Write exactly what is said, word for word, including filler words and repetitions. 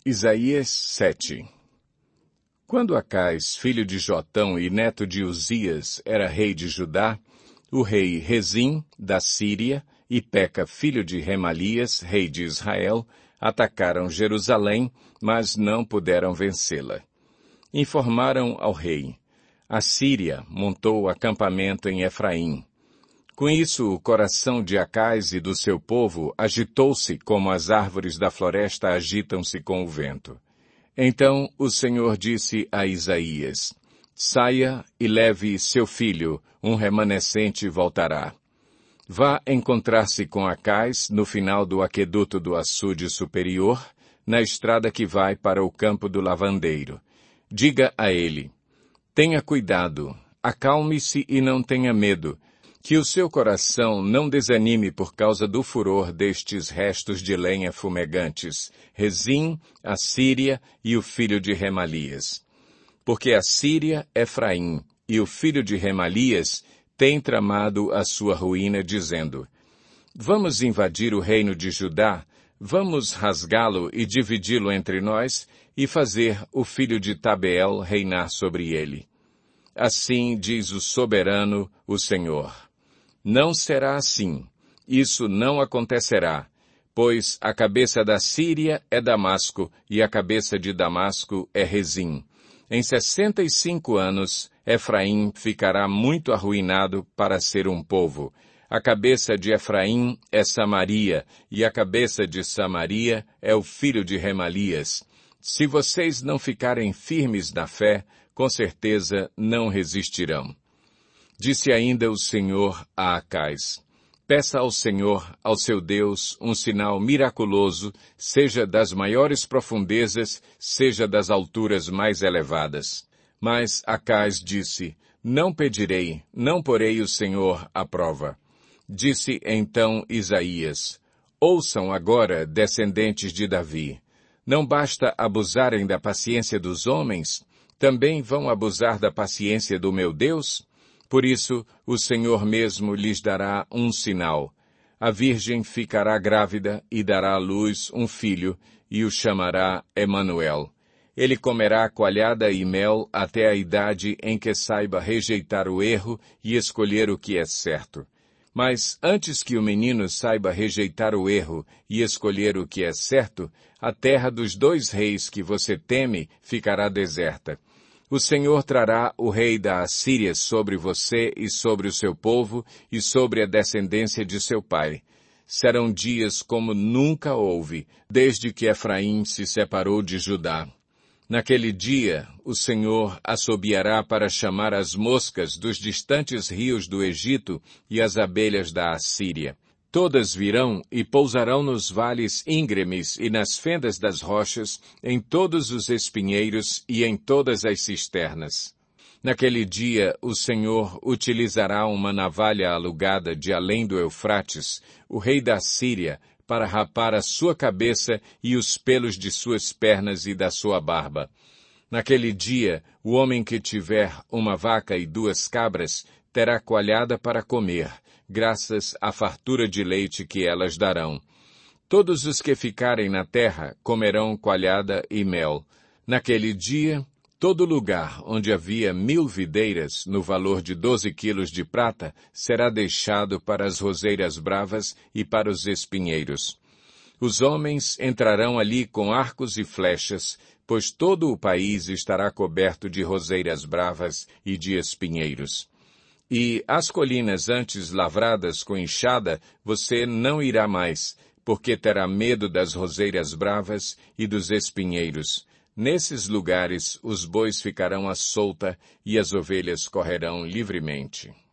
Isaías sete. Quando Acais, filho de Jotão e neto de Uzias, era rei de Judá, o rei Rezim, da Síria, e Peca, filho de Remalias, rei de Israel, atacaram Jerusalém, mas não puderam vencê-la. Informaram ao rei: a Síria montou acampamento em Efraim. Com isso, o coração de Acais e do seu povo agitou-se como as árvores da floresta agitam-se com o vento. Então o Senhor disse a Isaías: saia e leve seu filho, um remanescente voltará. Vá encontrar-se com Acais no final do aqueduto do açude superior, na estrada que vai para o campo do lavandeiro. Diga a ele: tenha cuidado, acalme-se e não tenha medo, que o seu coração não desanime por causa do furor destes restos de lenha fumegantes, Rezim, a Síria e o filho de Remalias. Porque a Síria, Efraim, e o filho de Remalias têm tramado a sua ruína, dizendo: vamos invadir o reino de Judá, vamos rasgá-lo e dividi-lo entre nós, e fazer o filho de Tabeel reinar sobre ele. Assim diz o soberano, o Senhor: não será assim, isso não acontecerá, pois a cabeça da Síria é Damasco, e a cabeça de Damasco é Rezim. Em sessenta e cinco anos, Efraim ficará muito arruinado para ser um povo. A cabeça de Efraim é Samaria, e a cabeça de Samaria é o filho de Remalias. Se vocês não ficarem firmes na fé, com certeza não resistirão. Disse ainda o Senhor a Acais: peça ao Senhor, ao seu Deus, um sinal miraculoso, seja das maiores profundezas, seja das alturas mais elevadas. Mas Acais disse: não pedirei, não porei o Senhor à prova. Disse então Isaías: ouçam agora, descendentes de Davi. Não basta abusarem da paciência dos homens? Também vão abusar da paciência do meu Deus? Por isso, o Senhor mesmo lhes dará um sinal. A virgem ficará grávida e dará à luz um filho, e o chamará Emanuel. Ele comerá coalhada e mel até a idade em que saiba rejeitar o erro e escolher o que é certo. Mas antes que o menino saiba rejeitar o erro e escolher o que é certo, a terra dos dois reis que você teme ficará deserta. O Senhor trará o rei da Assíria sobre você e sobre o seu povo e sobre a descendência de seu pai. Serão dias como nunca houve, desde que Efraim se separou de Judá. Naquele dia, o Senhor assobiará para chamar as moscas dos distantes rios do Egito e as abelhas da Assíria. Todas virão e pousarão nos vales íngremes e nas fendas das rochas, em todos os espinheiros e em todas as cisternas. Naquele dia, o Senhor utilizará uma navalha alugada de além do Eufrates, o rei da Síria, para rapar a sua cabeça e os pelos de suas pernas e da sua barba. Naquele dia, o homem que tiver uma vaca e duas cabras terá coalhada para comer, graças à fartura de leite que elas darão. Todos os que ficarem na terra comerão coalhada e mel. Naquele dia, todo lugar onde havia mil videiras, no valor de doze quilos de prata, será deixado para as roseiras bravas e para os espinheiros. Os homens entrarão ali com arcos e flechas, pois todo o país estará coberto de roseiras bravas e de espinheiros. E as colinas antes lavradas com enxada, você não irá mais, porque terá medo das roseiras bravas e dos espinheiros. Nesses lugares os bois ficarão à solta e as ovelhas correrão livremente.